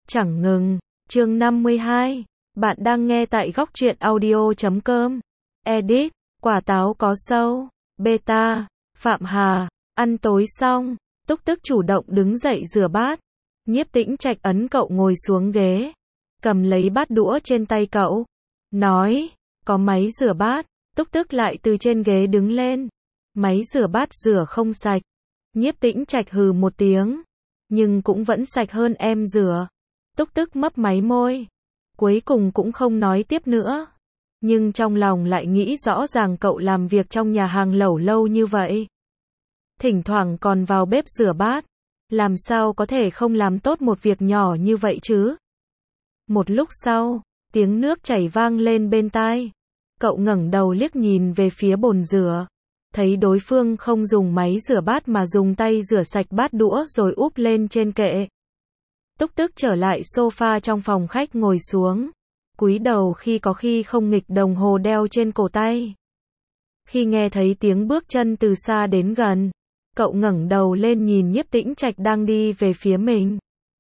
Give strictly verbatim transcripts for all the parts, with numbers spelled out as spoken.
chẳng ngừng. Chương năm mươi hai. Bạn đang nghe tại góc truyện audio chấm com. Edit. Quả táo có sâu. Beta. Phạm Hà. Ăn tối xong, Túc Tức chủ động đứng dậy rửa bát. Nhiếp Tĩnh Trạch ấn cậu ngồi xuống ghế, cầm lấy bát đũa trên tay cậu, nói, có máy rửa bát. Túc Tức lại từ trên ghế đứng lên. Máy rửa bát rửa không sạch. Nhiếp Tĩnh Trạch hừ một tiếng, nhưng cũng vẫn sạch hơn em rửa. Túc Tức mấp máy môi, cuối cùng cũng không nói tiếp nữa. Nhưng trong lòng lại nghĩ rõ ràng cậu làm việc trong nhà hàng lẩu lâu như vậy, thỉnh thoảng còn vào bếp rửa bát, làm sao có thể không làm tốt một việc nhỏ như vậy chứ? Một lúc sau, tiếng nước chảy vang lên bên tai. Cậu ngẩng đầu liếc nhìn về phía bồn rửa, thấy đối phương không dùng máy rửa bát mà dùng tay rửa sạch bát đũa rồi úp lên trên kệ. Túc Tức trở lại sofa trong phòng khách ngồi xuống, cúi đầu khi có khi không nghịch đồng hồ đeo trên cổ tay. Khi nghe thấy tiếng bước chân từ xa đến gần, cậu ngẩng đầu lên nhìn Nhiếp Tĩnh Trạch đang đi về phía mình.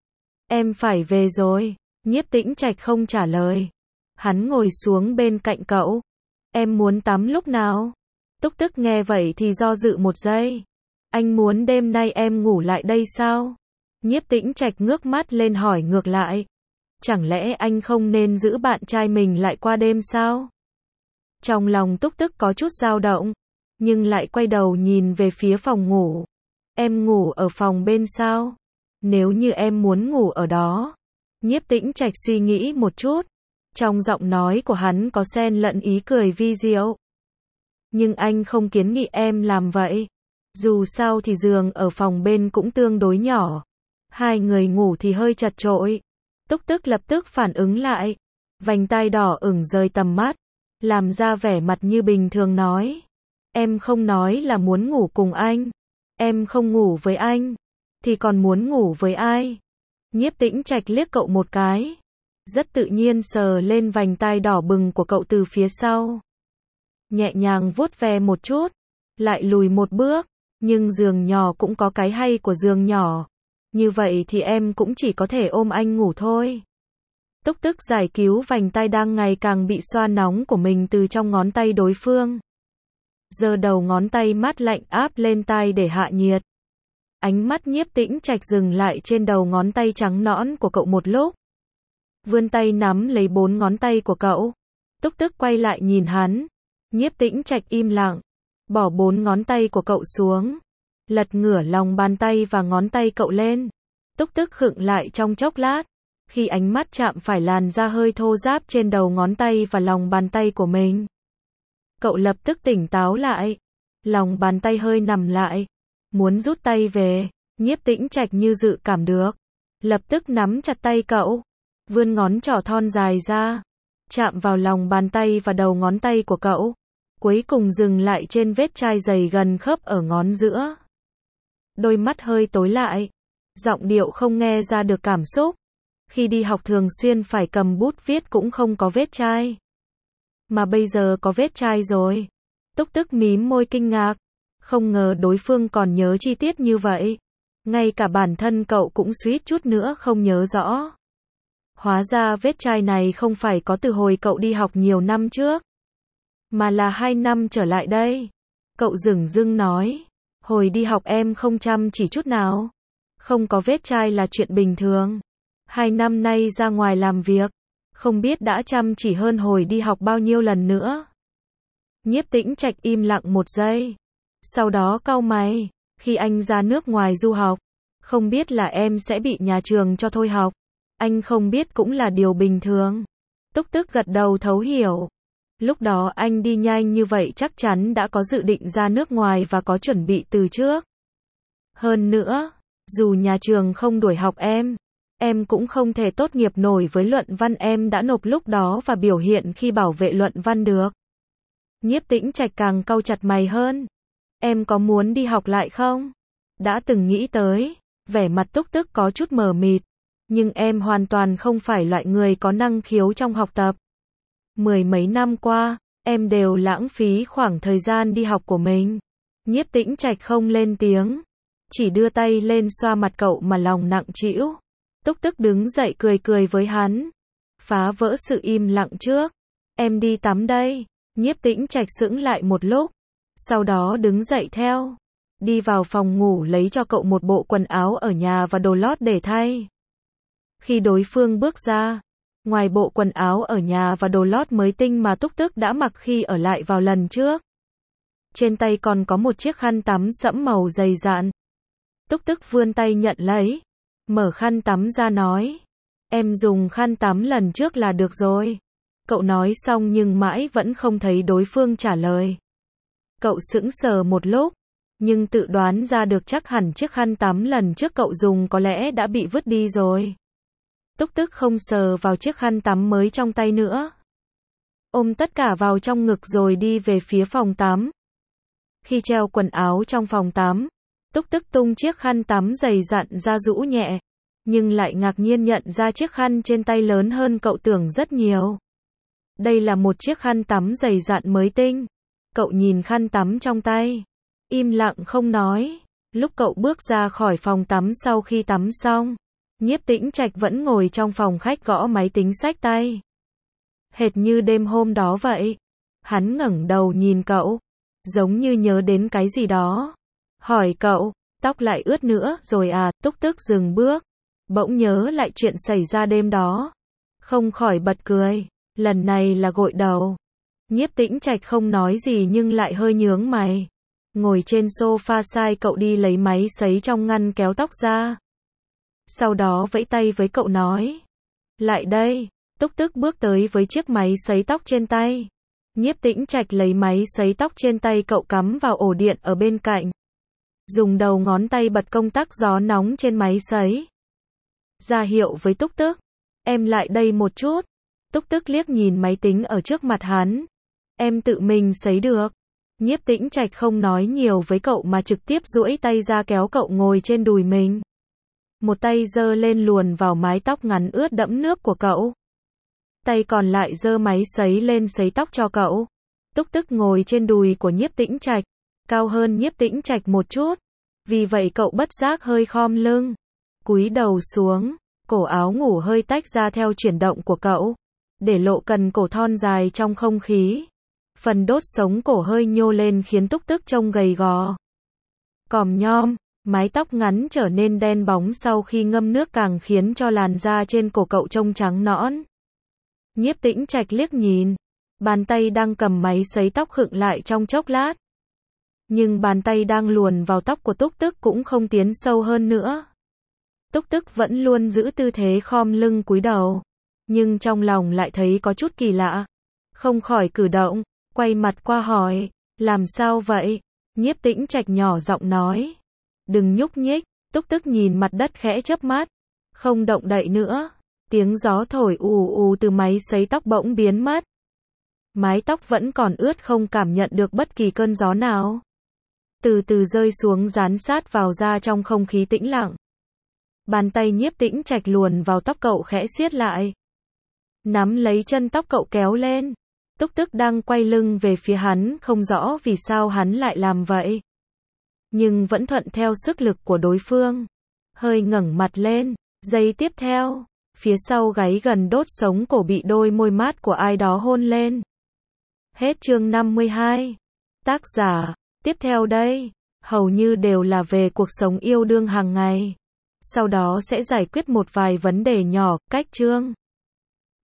Em phải về rồi. Nhiếp Tĩnh Trạch không trả lời. Hắn ngồi xuống bên cạnh cậu. Em muốn tắm lúc nào? Túc Tức nghe vậy thì do dự một giây. Anh muốn đêm nay em ngủ lại đây sao? Nhiếp Tĩnh Trạch ngước mắt lên hỏi ngược lại. Chẳng lẽ anh không nên giữ bạn trai mình lại qua đêm sao? Trong lòng Túc Tức có chút dao động, nhưng lại quay đầu nhìn về phía phòng ngủ. Em ngủ ở phòng bên sao? Nếu như em muốn ngủ ở đó. Nhiếp Tĩnh Trạch suy nghĩ một chút. Trong giọng nói của hắn có xen lẫn ý cười vi diệu. Nhưng anh không kiến nghị em làm vậy. Dù sao thì giường ở phòng bên cũng tương đối nhỏ. Hai người ngủ thì hơi chật chội. Túc Tức lập tức phản ứng lại. Vành tai đỏ ửng rời tầm mắt, làm ra vẻ mặt như bình thường nói. Em không nói là muốn ngủ cùng anh. Em không ngủ với anh, thì còn muốn ngủ với ai? Nhiếp Tĩnh Trạch liếc cậu một cái, rất tự nhiên sờ lên vành tai đỏ bừng của cậu từ phía sau. Nhẹ nhàng vuốt ve một chút, lại lùi một bước. Nhưng giường nhỏ cũng có cái hay của giường nhỏ. Như vậy thì em cũng chỉ có thể ôm anh ngủ thôi. Túc Tức giải cứu vành tai đang ngày càng bị xoa nóng của mình từ trong ngón tay đối phương. Giơ đầu ngón tay mát lạnh áp lên tai để hạ nhiệt. Ánh mắt Nhiếp Tĩnh Trạch dừng lại trên đầu ngón tay trắng nõn của cậu một lúc. Vươn tay nắm lấy bốn ngón tay của cậu. Túc Tức quay lại nhìn hắn. Nhiếp Tĩnh Trạch im lặng, bỏ bốn ngón tay của cậu xuống, lật ngửa lòng bàn tay và ngón tay cậu lên. Túc Tức khựng lại trong chốc lát, khi ánh mắt chạm phải làn da hơi thô ráp trên đầu ngón tay và lòng bàn tay của mình. Cậu lập tức tỉnh táo lại, lòng bàn tay hơi nằm lại, muốn rút tay về. Nhiếp Tĩnh Trạch như dự cảm được, lập tức nắm chặt tay cậu, vươn ngón trỏ thon dài ra, chạm vào lòng bàn tay và đầu ngón tay của cậu, cuối cùng dừng lại trên vết chai dày gần khớp ở ngón giữa. Đôi mắt hơi tối lại, giọng điệu không nghe ra được cảm xúc. Khi đi học thường xuyên phải cầm bút viết cũng không có vết chai, mà bây giờ có vết chai rồi. Túc Tức mím môi kinh ngạc, không ngờ đối phương còn nhớ chi tiết như vậy. Ngay cả bản thân cậu cũng suýt chút nữa không nhớ rõ. Hóa ra vết chai này không phải có từ hồi cậu đi học nhiều năm trước, mà là hai năm trở lại đây. Cậu dửng dưng nói, hồi đi học em không chăm chỉ chút nào. Không có vết chai là chuyện bình thường. Hai năm nay ra ngoài làm việc, không biết đã chăm chỉ hơn hồi đi học bao nhiêu lần nữa. Nhiếp Tĩnh Trạch im lặng một giây, sau đó cau mày. Khi anh ra nước ngoài du học, không biết là em sẽ bị nhà trường cho thôi học. Anh không biết cũng là điều bình thường. Túc Tức gật đầu thấu hiểu. Lúc đó anh đi nhanh như vậy chắc chắn đã có dự định ra nước ngoài và có chuẩn bị từ trước. Hơn nữa, dù nhà trường không đuổi học em, em cũng không thể tốt nghiệp nổi với luận văn em đã nộp lúc đó và biểu hiện khi bảo vệ luận văn được. Nhiếp Tĩnh Trạch càng cau chặt mày hơn. Em có muốn đi học lại không? Đã từng nghĩ tới. Vẻ mặt Túc Tức có chút mờ mịt. Nhưng em hoàn toàn không phải loại người có năng khiếu trong học tập. Mười mấy năm qua, em đều lãng phí khoảng thời gian đi học của mình. Nhiếp Tĩnh Trạch không lên tiếng, chỉ đưa tay lên xoa mặt cậu mà lòng nặng trĩu. Túc Túc đứng dậy cười cười với hắn. Phá vỡ sự im lặng trước. Em đi tắm đây. Nhiếp Tĩnh Trạch sững lại một lúc. Sau đó đứng dậy theo. Đi vào phòng ngủ lấy cho cậu một bộ quần áo ở nhà và đồ lót để thay. Khi đối phương bước ra, ngoài bộ quần áo ở nhà và đồ lót mới tinh mà Túc Túc đã mặc khi ở lại vào lần trước, trên tay còn có một chiếc khăn tắm sẫm màu dày dặn. Túc Túc vươn tay nhận lấy, mở khăn tắm ra nói, em dùng khăn tắm lần trước là được rồi. Cậu nói xong nhưng mãi vẫn không thấy đối phương trả lời. Cậu sững sờ một lúc, nhưng tự đoán ra được chắc hẳn chiếc khăn tắm lần trước cậu dùng có lẽ đã bị vứt đi rồi. Túc Túc không sờ vào chiếc khăn tắm mới trong tay nữa. Ôm tất cả vào trong ngực rồi đi về phía phòng tắm. Khi treo quần áo trong phòng tắm, Túc Túc tung chiếc khăn tắm dày dặn ra rũ nhẹ, nhưng lại ngạc nhiên nhận ra chiếc khăn trên tay lớn hơn cậu tưởng rất nhiều. Đây là một chiếc khăn tắm dày dặn mới tinh. Cậu nhìn khăn tắm trong tay, im lặng không nói. Lúc cậu bước ra khỏi phòng tắm sau khi tắm xong, Nhiếp Tĩnh Trạch vẫn ngồi trong phòng khách gõ máy tính xách tay. Hệt như đêm hôm đó vậy. Hắn ngẩng đầu nhìn cậu, giống như nhớ đến cái gì đó. Hỏi cậu, tóc lại ướt nữa rồi à? Túc Túc dừng bước, bỗng nhớ lại chuyện xảy ra đêm đó. Không khỏi bật cười, lần này là gội đầu. Nhiếp Tĩnh Trạch không nói gì nhưng lại hơi nhướng mày. Ngồi trên sofa sai cậu đi lấy máy sấy trong ngăn kéo tóc ra. Sau đó vẫy tay với cậu nói, lại đây. Túc Túc bước tới với chiếc máy sấy tóc trên tay. Nhiếp Tĩnh Trạch lấy máy sấy tóc trên tay cậu cắm vào ổ điện ở bên cạnh. Dùng đầu ngón tay bật công tắc gió nóng trên máy sấy. Ra hiệu với Túc Túc, em lại đây một chút. Túc Túc liếc nhìn máy tính ở trước mặt hắn. Em tự mình sấy được. Nhiếp Tĩnh Trạch không nói nhiều với cậu mà trực tiếp duỗi tay ra kéo cậu ngồi trên đùi mình. Một tay giơ lên luồn vào mái tóc ngắn ướt đẫm nước của cậu. Tay còn lại giơ máy sấy lên sấy tóc cho cậu. Túc Túc ngồi trên đùi của Nhiếp Tĩnh Trạch, cao hơn Nhiếp Tĩnh Trạch một chút. Vì vậy cậu bất giác hơi khom lưng, cúi đầu xuống, cổ áo ngủ hơi tách ra theo chuyển động của cậu, để lộ cần cổ thon dài trong không khí. Phần đốt sống cổ hơi nhô lên khiến Túc Túc trông gầy gò, còm nhom. Mái tóc ngắn trở nên đen bóng sau khi ngâm nước càng khiến cho làn da trên cổ cậu trông trắng nõn. Nhiếp Tĩnh Trạch liếc nhìn, bàn tay đang cầm máy sấy tóc khựng lại trong chốc lát. Nhưng bàn tay đang luồn vào tóc của Túc Túc cũng không tiến sâu hơn nữa. Túc Túc vẫn luôn giữ tư thế khom lưng cúi đầu, nhưng trong lòng lại thấy có chút kỳ lạ. Không khỏi cử động, quay mặt qua hỏi, làm sao vậy? Nhiếp Tĩnh Trạch nhỏ giọng nói, đừng nhúc nhích. Túc Túc nhìn mặt đất khẽ chớp mắt, không động đậy nữa. Tiếng gió thổi ù ù từ máy sấy tóc bỗng biến mất. Mái tóc vẫn còn ướt không cảm nhận được bất kỳ cơn gió nào. Từ từ rơi xuống dán sát vào da trong không khí tĩnh lặng. Bàn tay Nhiếp Tĩnh Trạch luồn vào tóc cậu khẽ siết lại. Nắm lấy chân tóc cậu kéo lên. Túc Túc đang quay lưng về phía hắn, không rõ vì sao hắn lại làm vậy. Nhưng vẫn thuận theo sức lực của đối phương. Hơi ngẩng mặt lên. Giây tiếp theo, phía sau gáy gần đốt sống cổ bị đôi môi mát của ai đó hôn lên. Hết chương năm mươi hai. Tác giả, tiếp theo đây, hầu như đều là về cuộc sống yêu đương hàng ngày. Sau đó sẽ giải quyết một vài vấn đề nhỏ, cách chương.